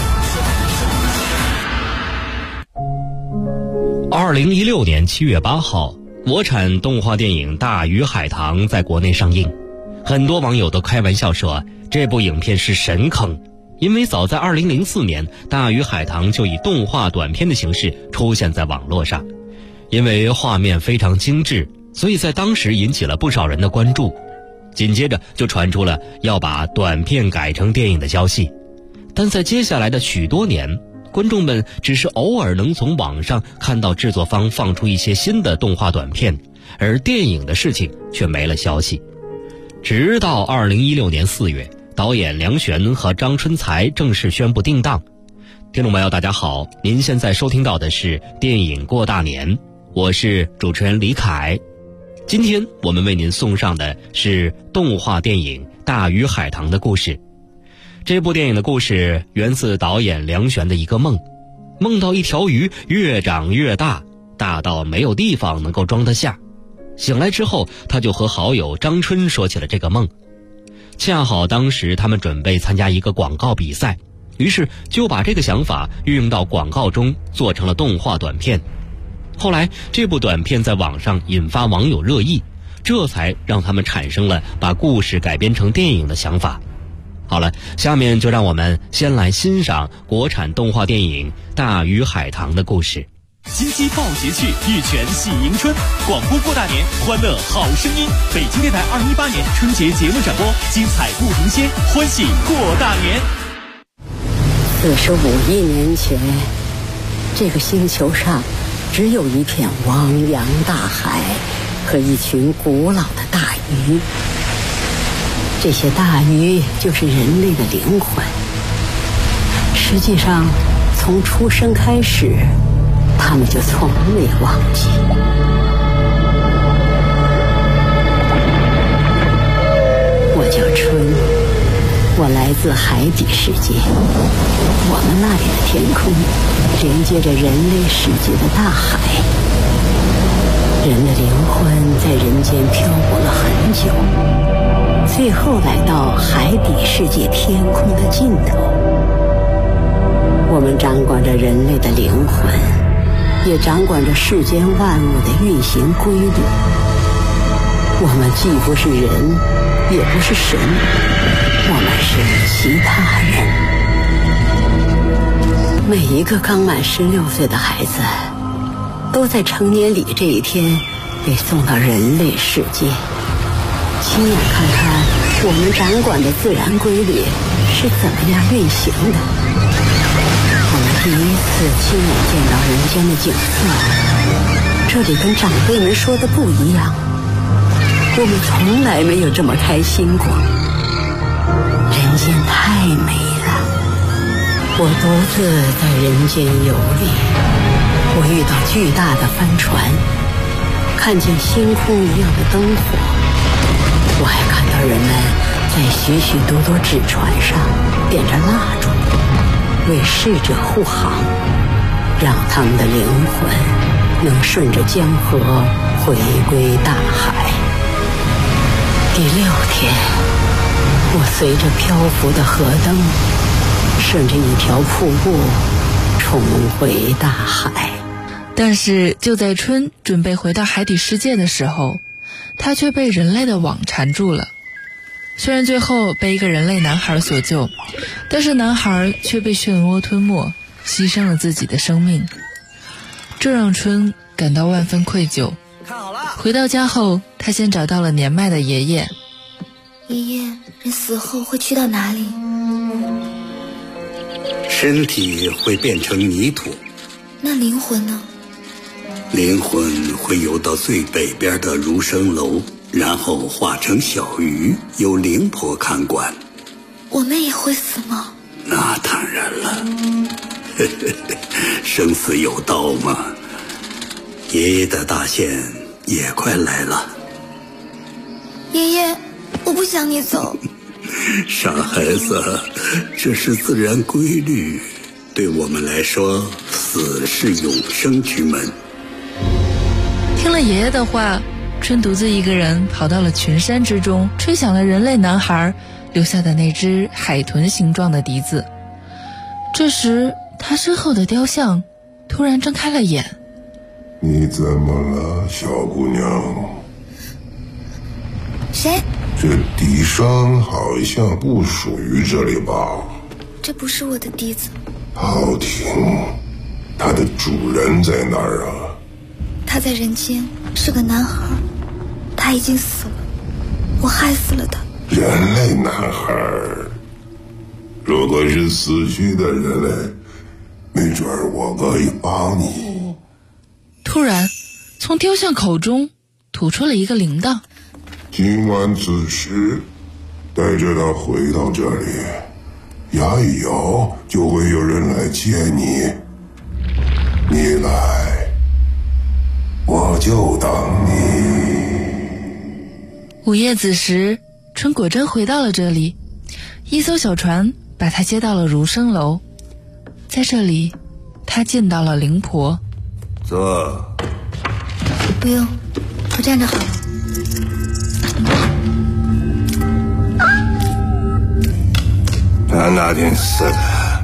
2016年7月8号，国产动画电影《大鱼海棠》在国内上映，很多网友都开玩笑说这部影片是神坑，因为早在2004年，《大鱼海棠》就以动画短片的形式出现在网络上。因为画面非常精致，所以在当时引起了不少人的关注。紧接着就传出了要把短片改成电影的消息，但在接下来的许多年，观众们只是偶尔能从网上看到制作方放出一些新的动画短片，而电影的事情却没了消息。直到2016年4月，导演梁璇和张春才正式宣布定档。听众朋友大家好，您现在收听到的是电影过大年，我是主持人李凯。今天我们为您送上的是动画电影《大鱼海棠》的故事。这部电影的故事源自导演梁璇的一个梦，梦到一条鱼越长越大，大到没有地方能够装得下。醒来之后，他就和好友张春说起了这个梦。恰好当时他们准备参加一个广告比赛，于是就把这个想法运用到广告中，做成了动画短片。后来这部短片在网上引发网友热议，这才让他们产生了把故事改编成电影的想法。好了，下面就让我们先来欣赏国产动画电影《大鱼海棠》的故事。 金鸡报捷去，玉泉喜迎春，广播过大年，欢乐好声音。北京电台2018年春节节目展播，精彩不停歇，欢喜过大年。 45亿年前，这个星球上只有一片汪洋大海和一群古老的大鱼。这些大鱼就是人类的灵魂。实际上，从出生开始，他们就从未忘记。我叫春，我来自海底世界。我们那里的天空连接着人类世界的大海。人的灵魂在人间漂泊了很久，最后来到海底世界天空的尽头。我们掌管着人类的灵魂，也掌管着世间万物的运行规律。我们既不是人，也不是神，我们是其他人。每一个刚满16岁的孩子，都在成年礼这一天被送到人类世界，亲眼看看我们掌管的自然规律是怎么样运行的。我们第一次亲眼见到人间的景色， 这里跟长辈们说的不一样，我们从来没有这么开心过。人间太美了，我独自在人间游历，我遇到巨大的帆船，看见星空一样的灯火，我还看到人们在许许多多纸船上点着蜡烛，为逝者护航，让他们的灵魂能顺着江河回归大海。第6天，我随着漂浮的河灯，顺着一条瀑布重回大海。 但是就在春准备回到海底世界的时候，他却被人类的网缠住了。虽然最后被一个人类男孩所救，但是男孩却被漩涡吞没，牺牲了自己的生命。这让春感到万分愧疚。回到家后，他先找到了年迈的爷爷。 爷爷，人死后会去到哪里？ 身体会变成泥土。 那灵魂呢？ 灵魂会游到最北边的如生楼，然后化成小鱼，由灵婆看管。 我们也会死吗？ 那当然了，生死有道嘛。爷爷的大限也快来了。 爷爷，我不想你走。 傻孩子，这是自然规律，对我们来说，死是永生之门。 听了爷爷的话，春独自一个人跑到了群山之中，吹响了人类男孩留下的那只海豚形状的笛子。这时他身后的雕像突然睁开了眼。 你怎么了，小姑娘？ 谁？ 这笛声好像不属于这里吧？ 这不是我的笛子。 好听，它的主人在哪儿啊？ 他在人间，是个男孩，他已经死了，我害死了他。 人类男孩，如果是死去的人类，没准我可以帮你。 突然，从雕像口中吐出了一个铃铛。 今晚子时，带着他回到这里，牙一咬就会有人来接你。你来，我就等你。 午夜子时，春果真回到了这里，一艘小船把他接到了如生楼。在这里，他见到了灵婆。 坐。 不用，我站着好了。 他哪天死的？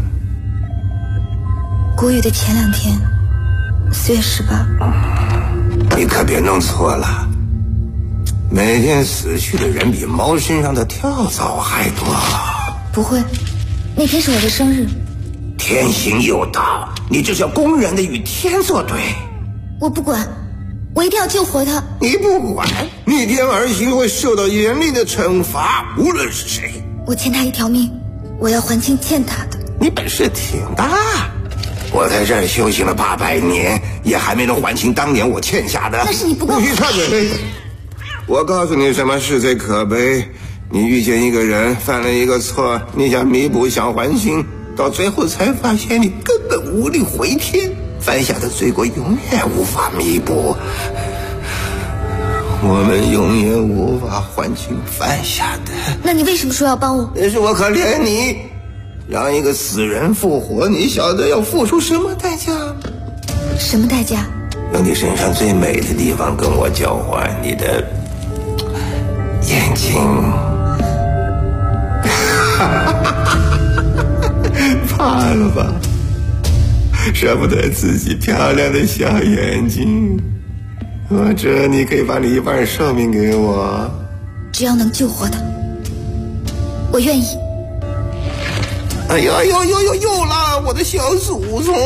国语的前2天，4月18。 你可别弄错了，每天死去的人比猫身上的跳蚤还多。 不会，那天是我的生日。 天行有道，你这叫公然的与天作对。 我不管，我一定要救活他。 你不管，逆天而行会受到严厉的惩罚，无论是谁。 我欠他一条命，我要还清欠他的。 你本事挺大，我在这儿修行了800年，也还没能还清当年我欠下的。 那是你不够。 不许插嘴！我告诉你什么是最可悲，你遇见一个人犯了一个错，你想弥补想还清，到最后才发现你根本无力回天，犯下的罪过永远无法弥补，我们永远无法还清犯下的。 那你为什么说要帮我？ 那是我可怜你，让一个死人复活，你晓得要付出什么代价？ 什么代价？ 用你身上最美的地方跟我交换，你的眼睛。怕了吧？舍不得自己漂亮的小眼睛，或者你可以把你一半寿命给我， 只要能救活他，我愿意。 哎呀呦啦，我的小祖宗！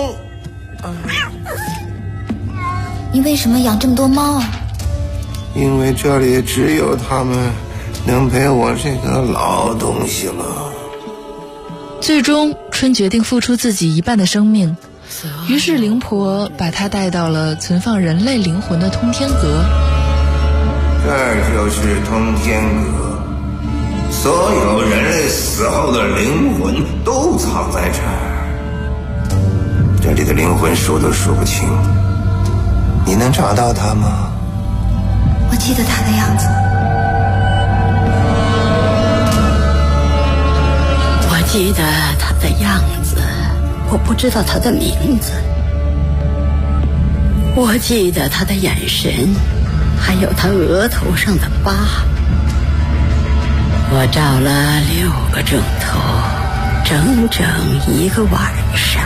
你为什么养这么多猫啊？ 因为这里只有他们能陪我这个老东西了。 最终，春决定付出自己一半的生命， 于是灵婆把他带到了存放人类灵魂的通天阁。 这就是通天阁，所有人类死后的灵魂都藏在这儿。这里的灵魂数都数不清，你能找到他吗？ 我记得他的样子。 我记得他的样子，我不知道他的名字。我记得他的眼神，还有他额头上的疤。我找了6个钟头，整整1个晚上。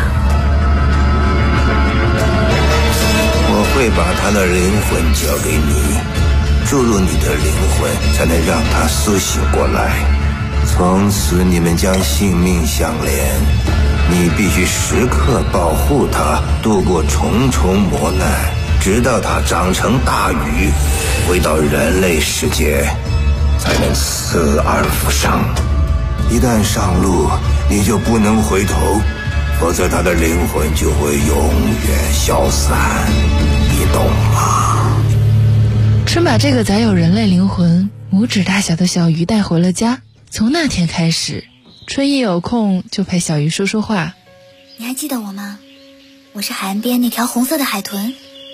我会把他的灵魂交给你，注入你的灵魂，才能让他苏醒过来。从此你们将性命相连，你必须时刻保护他，度过重重磨难，直到他长成大鱼，回到人类世界，才能死而复生。一旦上路，你就不能回头，否则他的灵魂就会永远消散，你懂吗？ 春把这个载有人类灵魂拇指大小的小鱼带回了家。从那天开始，春一有空就陪小鱼说说话。 你还记得我吗？我是海岸边那条红色的海豚。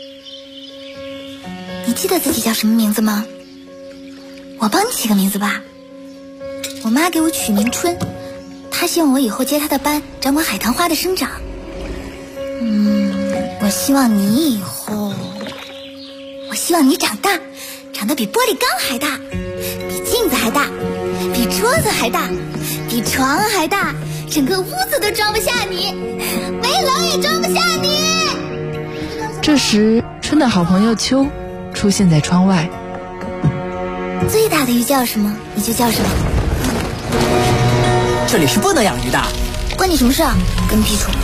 你记得自己叫什么名字吗？我帮你起个名字吧。我妈给我取名春，她希望我以后接她的班，掌管海棠花的生长。我希望你以后，我希望你长大，长得比玻璃缸还大，比镜子还大，比桌子还大，比床还大，整个屋子都装不下你，围楼也装不下你。 这时，春的好朋友秋出现在窗外。 最大的鱼叫什么，你就叫什么。 这里是不能养鱼的。 关你什么事啊？跟你屁处。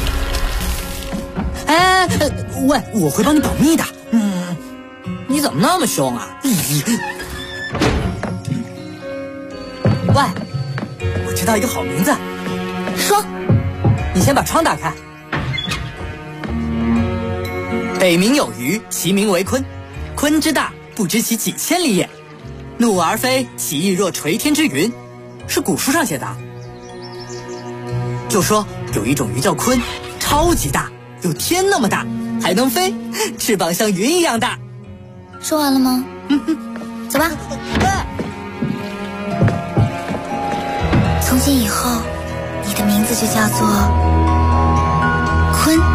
哎，喂，我会帮你保密的。你怎么那么凶啊？喂，我知道一个好名字。 说。 你先把窗打开。北冥有鱼，其名为鲲。鲲之大，不知其几千里也。怒而飞，其翼若垂天之云。是古书上写的。就说有一种鱼叫鲲，超级大，有天那么大，还能飞，翅膀像云一样大。 说完了吗？走吧。从今以后，你的名字就叫做鲲。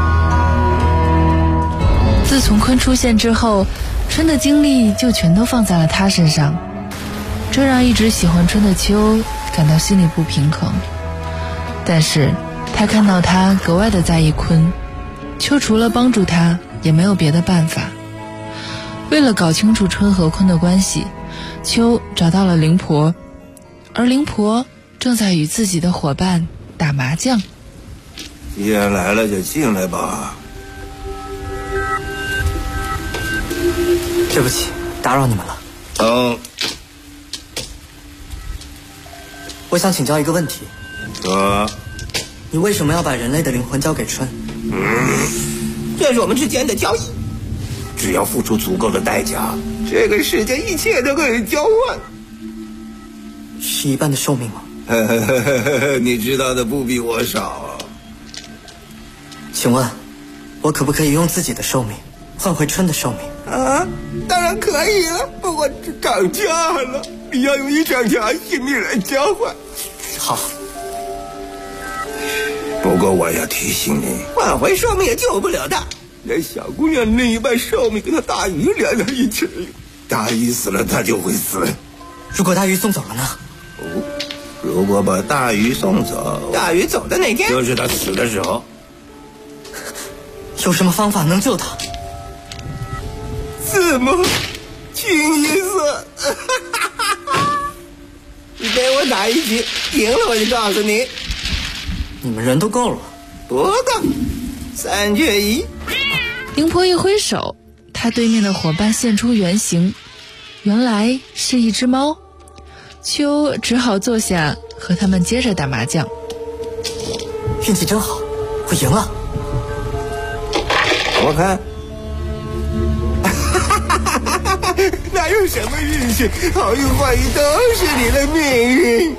自从鲲出现之后，春的精力就全都放在了他身上，这让一直喜欢春的秋感到心里不平衡。但是他看到他格外的在意鲲，秋除了帮助他也没有别的办法。为了搞清楚春和鲲的关系，秋找到了灵婆，而灵婆正在与自己的伙伴打麻将。 既然来了就进来吧。 对不起，打扰你们了。我想请教一个问题。 说。 你为什么要把人类的灵魂交给春？ 这是我们之间的交易，只要付出足够的代价，这个世界一切都可以交换。 是一半的寿命吗？ 你知道的不比我少。 请问，我可不可以用自己的寿命换回春的寿命？ 啊，当然可以了，不过涨价了，你要用一整条性命来交换。 好。 不过我要提醒你，换回寿命也救不了她。那小姑娘另一半寿命跟她大鱼连在一起，大鱼死了，她就会死。 如果大鱼送走了呢？ 如果把大鱼送走，大鱼走的那天就是她死的时候。 有什么方法能救她？ 字母清一色。你给我打一局，赢了我就告诉你。 你们人都够了。 不够，3缺1。 灵婆一挥手，他对面的伙伴现出原形，原来是一只猫。秋只好坐下和他们接着打麻将。 运气真好，我赢了。 我看，哪有什么运势，好运坏运都是你的命运。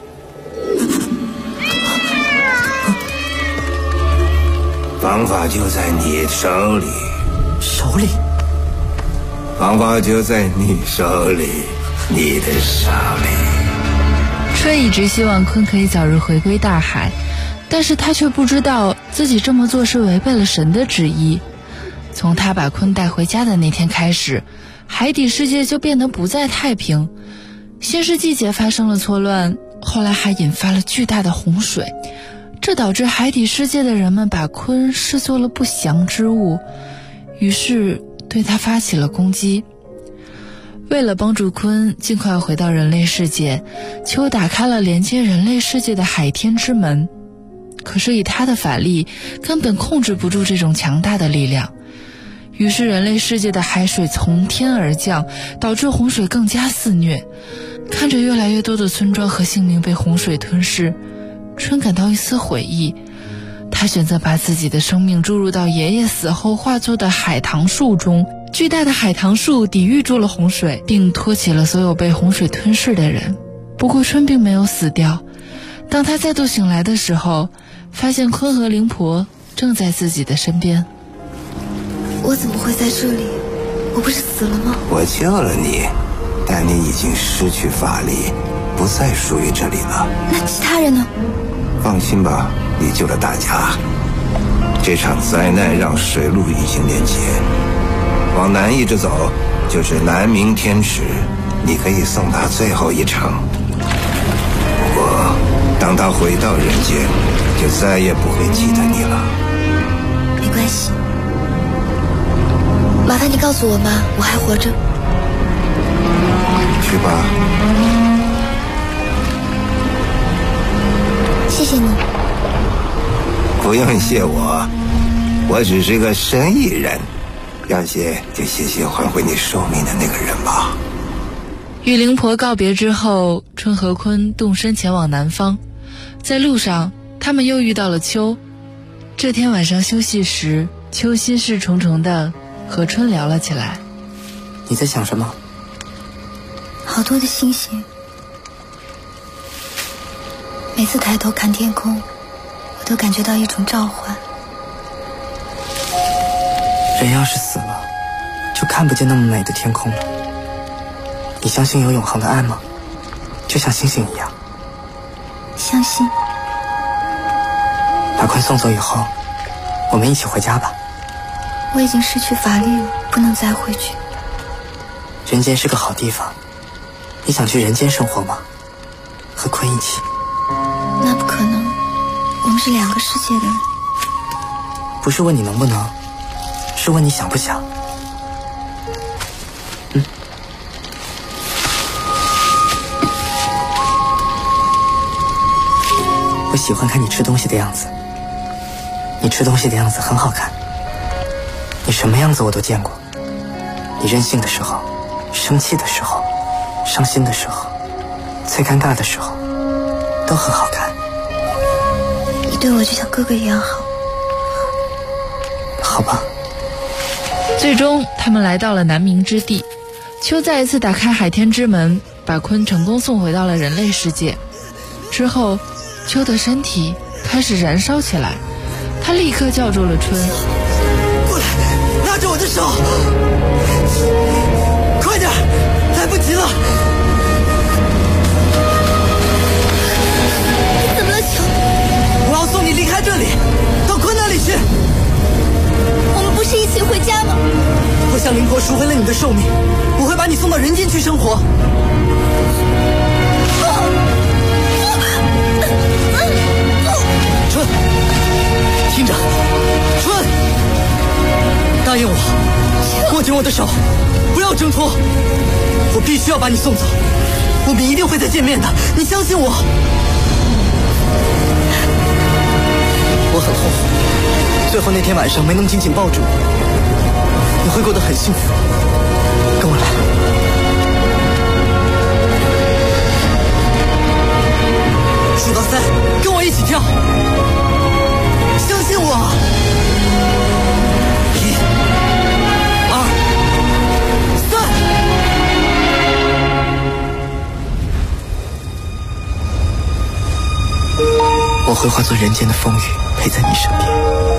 方法就在你手里， 手里？ 方法就在你手里，你的手里。 春一直希望鲲可以早日回归大海，但是他却不知道自己这么做是违背了神的旨意。从他把鲲带回家的那天开始，海底世界就变得不再太平。先是季节发生了错乱，后来还引发了巨大的洪水，这导致海底世界的人们把鲲视作了不祥之物，于是对他发起了攻击。为了帮助鲲尽快回到人类世界，丘打开了连接人类世界的海天之门。可是以他的法力根本控制不住这种强大的力量，于是人类世界的海水从天而降，导致洪水更加肆虐。看着越来越多的村庄和性命被洪水吞噬，鲲感到一丝悔意。他选择把自己的生命注入到爷爷死后化作的海棠树中，巨大的海棠树抵御住了洪水，并托起了所有被洪水吞噬的人。不过鲲并没有死掉，当他再度醒来的时候，发现鲲和灵婆正在自己的身边。 我怎么会在这里？我不是死了吗？ 我救了你，但你已经失去法力，不再属于这里了。 那其他人呢？ 放心吧，你救了大家。这场灾难让水路已经连接，往南一直走就是南冥天池，你可以送他最后一程。不过当他回到人间，就再也不会记得你了。 没关系，麻烦你告诉我妈，我还活着。 去吧。 谢谢你。 不用谢我，我只是个生意人，要谢就谢谢还回你寿命的那个人吧。 与灵婆告别之后，鲲和鲲动身前往南方。在路上，他们又遇到了秋。这天晚上休息时，秋心事重重的和鲲聊了起来。 你在想什么？ 好多的星星，每次抬头看天空，我都感觉到一种召唤。 人要是死了，就看不见那么美的天空了。你相信有永恒的爱吗？就像星星一样。 相信。 把鲲送走以后，我们一起回家吧。 我已经失去法力了，不能再回去。 人间是个好地方，你想去人间生活吗？和鲲一起。 那不可能，我们是两个世界的人。 不是问你能不能，是问你想不想。我喜欢看你吃东西的样子，你吃东西的样子很好看。你什么样子我都见过，你任性的时候，生气的时候，伤心的时候，最尴尬的时候，都很好看。 你对我就像哥哥一样好。 好吧。 最终他们来到了南冥之地，秋再一次打开海天之门，把鲲成功送回到了人类世界。之后秋的身体开始燃烧起来，他立刻叫住了鲲。 过来，拉着我的手，快点，来不及了。 你怎么了，秋？ 我要送你离开这里，到鲲那里去。 我们不是一起回家吗？ 我向灵婆赎回了你的寿命，我会把你送到人间去生活。鲲，听着，鲲，答应我，握紧我的手，不要挣脱。我必须要把你送走，我们一定会再见面的，你相信我。我很后悔，最后那天晚上没能紧紧抱住你，你会过得很幸福。跟我来。数到3，跟我一起跳，相信我。1、 会化作人间的风雨，陪在你身边。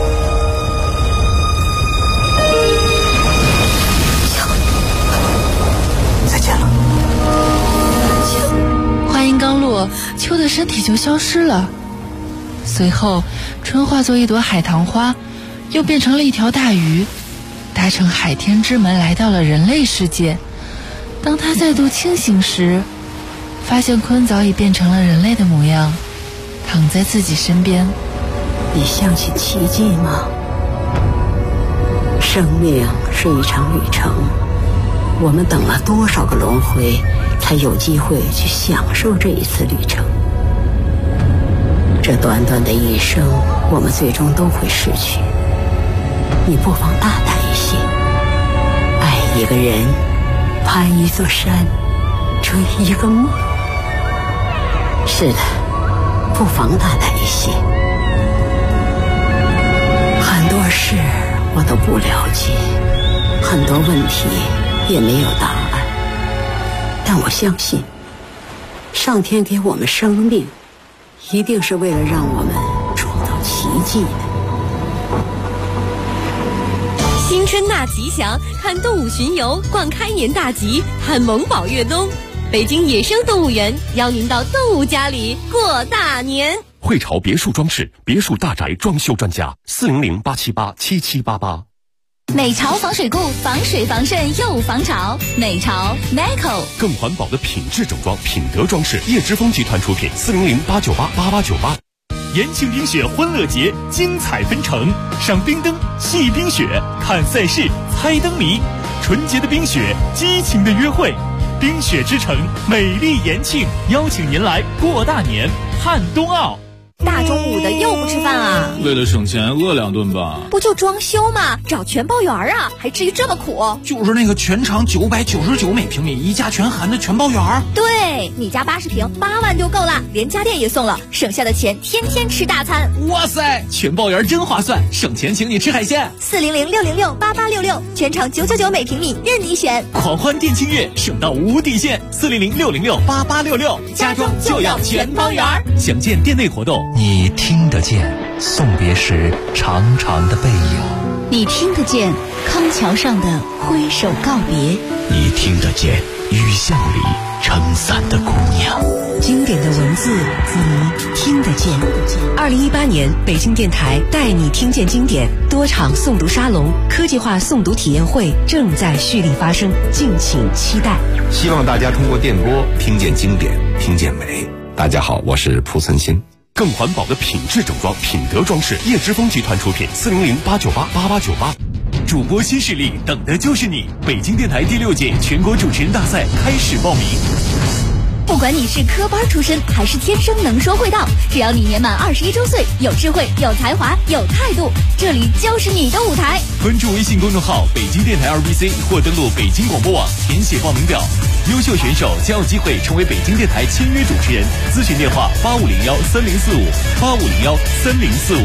再见了。 话音刚落，秋的身体就消失了。随后，春化作一朵海棠花，又变成了一条大鱼，搭乘海天之门来到了人类世界。当他再度清醒时，发现鲲早已变成了人类的模样，躺在自己身边。 你相信奇迹吗？生命是一场旅程，我们等了多少个轮回，才有机会去享受这一次旅程。这短短的一生，我们最终都会逝去。你不妨大胆一些，爱一个人，攀一座山，追一个梦。是的，不妨大胆一些。很多事我都不了解，很多问题也没有答案，但我相信上天给我们生命，一定是为了让我们创造奇迹的。 新春大吉祥，看动物巡游，逛开年大吉，看萌宝越冬。北京野生动物园邀您到动物家里过大年。 汇潮别墅装饰，别墅大宅装修专家，400-878-7788。 美潮防水固，防水防渗又防潮。美潮 Meco 更环保的品质整装，品德装饰，叶之峰集团出品，400-898-8898。延庆冰雪欢乐节精彩纷呈，赏冰灯，戏冰雪，看赛事，猜灯谜。纯洁的冰雪，激情的约会。冰雪之城，美丽延庆，邀请您来过大年，看冬奥。 大中午的又不吃饭啊？ 为了省钱，饿2顿吧。 不就装修吗？找全包园啊，还至于这么苦？ 就是那个全长999每平米，一家全含的全包园。 对，你家80平8万就够了，连家电也送了，省下的钱天天吃大餐。 哇塞，全包园真划算，省钱请你吃海鲜。 400-606-8866，全长999每平米，任你选。 狂欢店庆月，省到无底线，400-606-8866，家装就要全包园。详见店内活动。 你听得见送别时长长的背影， 你听得见康桥上的挥手告别， 你听得见雨巷里撑伞的姑娘。 经典的文字，你听得见。2018年北京电台带你听见经典多场诵读沙龙、科技化诵读体验会正在蓄力发生，敬请期待。 希望大家通过电波听见经典，听见美。大家好，我是蒲存昕。 更环保的品质整装，品德装饰，叶之峰集团出品，400-898-8898。主播新势力，等的就是你！北京电台第6届全国主持人大赛开始报名。 不管你是科班出身还是天生能说会道，只要你年满21周岁，有智慧、有才华、有态度，这里就是你的舞台。 关注微信公众号北京电台2BC 或登录北京广播网，填写报名表。优秀选手将有机会成为北京电台签约主持人。咨询电话8501-3045，8501-3045。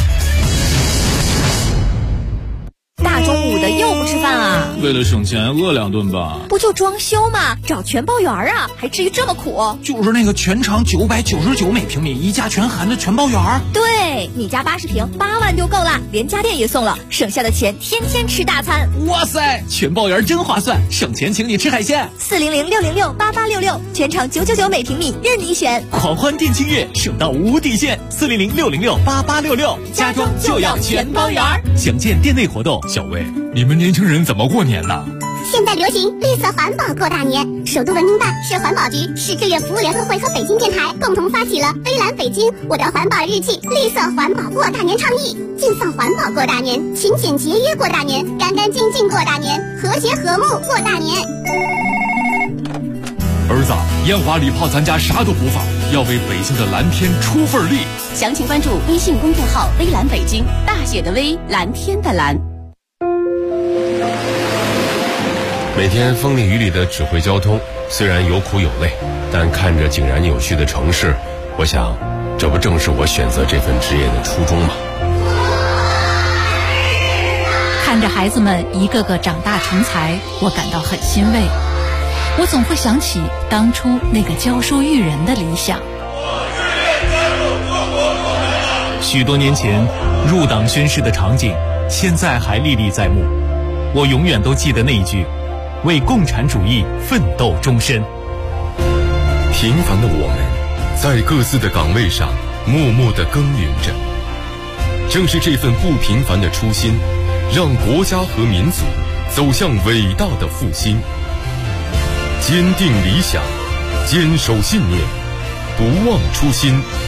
大中午的又不吃饭啊？ 为了省钱，饿2顿吧。 不就装修吗？找全包园啊，还至于这么苦？ 就是那个全长999每平米，一家全含的全包园。 对，你家80平8万就够了，连家电也送了，省下的钱天天吃大餐。 哇塞，全包园真划算，省钱请你吃海鲜。 400-606-8866，全长999每平米，任你选。 狂欢店庆月，省到无底线，400-606-8866，家装就要全包园。详见店内活动。 小魏，你们年轻人怎么过年呢？ 现在流行绿色环保过大年，首都文明办、市环保局、市志愿服务联合会和北京电台共同发起了“微蓝北京，我的环保日记”绿色环保过大年倡议，尽放环保过大年，勤俭节约过大年，干干净净过大年，和谐和睦过大年。 儿子，烟花礼炮咱家啥都不放，要为北京的蓝天出份力。 详情关注微信公众号“微蓝北京”，大写的微，蓝天的蓝。 每天风里雨里的指挥交通，虽然有苦有累，但看着井然有序的城市，我想，这不正是我选择这份职业的初衷吗？ 看着孩子们一个个长大成才，我感到很欣慰。我总会想起当初那个教书育人的理想。 许多年前入党宣誓的场景，现在还历历在目。我永远都记得那一句：为共产主义奋斗终身。 平凡的我们，在各自的岗位上默默地耕耘着。正是这份不平凡的初心，让国家和民族走向伟大的复兴。坚定理想，坚守信念，不忘初心，